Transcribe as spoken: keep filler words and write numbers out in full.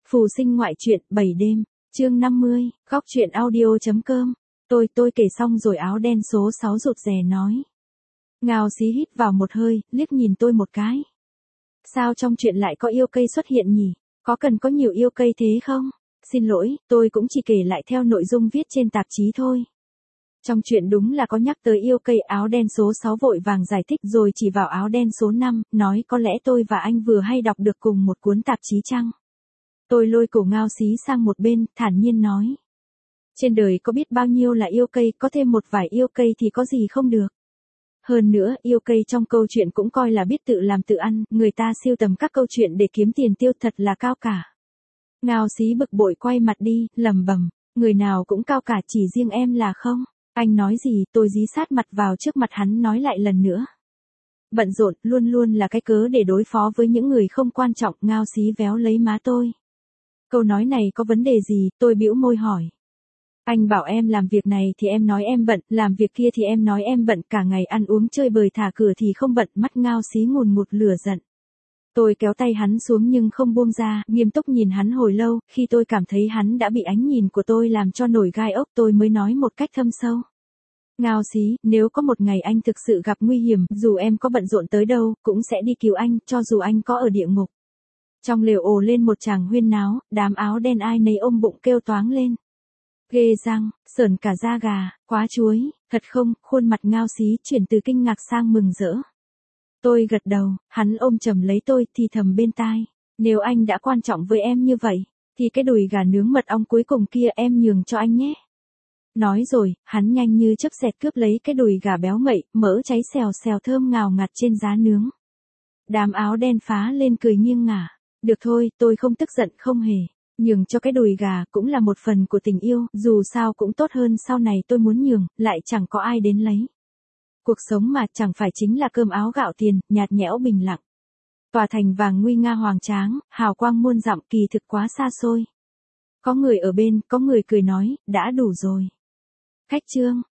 Phù sinh ngoại truyện, bảy đêm, chương năm mươi, góc truyện audio.com. Tôi, tôi kể xong rồi áo đen số sáu rụt rè nói. Ngao Xí hít vào một hơi, liếc nhìn tôi một cái. Sao trong chuyện lại có yêu cây xuất hiện nhỉ? Có cần có nhiều yêu cây thế không? Xin lỗi, tôi cũng chỉ kể lại theo nội dung viết trên tạp chí thôi. Trong chuyện đúng là có nhắc tới yêu cây. Áo đen số sáu vội vàng giải thích rồi chỉ vào áo đen số năm, nói có lẽ tôi và anh vừa hay đọc được cùng một cuốn tạp chí chăng? Tôi lôi cổ Ngao Xí sang một bên, thản nhiên nói. Trên đời có biết bao nhiêu là yêu cây, có thêm một vài yêu cây thì có gì không được. Hơn nữa, yêu cây trong câu chuyện cũng coi là biết tự làm tự ăn, người ta sưu tầm các câu chuyện để kiếm tiền tiêu thật là cao cả. Ngao Xí bực bội quay mặt đi, lẩm bẩm, người nào cũng cao cả chỉ riêng em là không. Anh nói gì, tôi dí sát mặt vào trước mặt hắn nói lại lần nữa. Bận rộn, luôn luôn là cái cớ để đối phó với những người không quan trọng. Ngao Xí véo lấy má tôi. Câu nói này có vấn đề gì, tôi bĩu môi hỏi. Anh bảo em làm việc này thì em nói em bận, làm việc kia thì em nói em bận, cả ngày ăn uống chơi bời thả cửa thì không bận. Mắt Ngao Xí ngùn ngụt lửa giận. Tôi kéo tay hắn xuống nhưng không buông ra, nghiêm túc nhìn hắn hồi lâu, khi tôi cảm thấy hắn đã bị ánh nhìn của tôi làm cho nổi gai ốc tôi mới nói một cách thâm sâu. Ngao Xí, nếu có một ngày anh thực sự gặp nguy hiểm, dù em có bận rộn tới đâu, cũng sẽ đi cứu anh, cho dù anh có ở địa ngục. Trong lều ồ lên một tràng huyên náo, đám áo đen ai nấy ôm bụng kêu toáng lên. Ghê răng, sởn cả da gà, quá chuối, thật không? Khuôn mặt Ngao Xí chuyển từ kinh ngạc sang mừng rỡ. Tôi gật đầu, hắn ôm chầm lấy tôi thì thầm bên tai. Nếu anh đã quan trọng với em như vậy, thì cái đùi gà nướng mật ong cuối cùng kia em nhường cho anh nhé. Nói rồi, hắn nhanh như chớp xẹt cướp lấy cái đùi gà béo ngậy, mỡ cháy xèo xèo thơm ngào ngạt trên giá nướng. Đám áo đen phá lên cười nghiêng ngả. Được thôi, tôi không tức giận không hề. Nhường cho cái đùi gà cũng là một phần của tình yêu, dù sao cũng tốt hơn sau này tôi muốn nhường, lại chẳng có ai đến lấy. Cuộc sống mà chẳng phải chính là cơm áo gạo tiền, nhạt nhẽo bình lặng. Tòa thành vàng nguy nga hoàng tráng, hào quang muôn dặm kỳ thực quá xa xôi. Có người ở bên, có người cười nói, đã đủ rồi. Khách trương,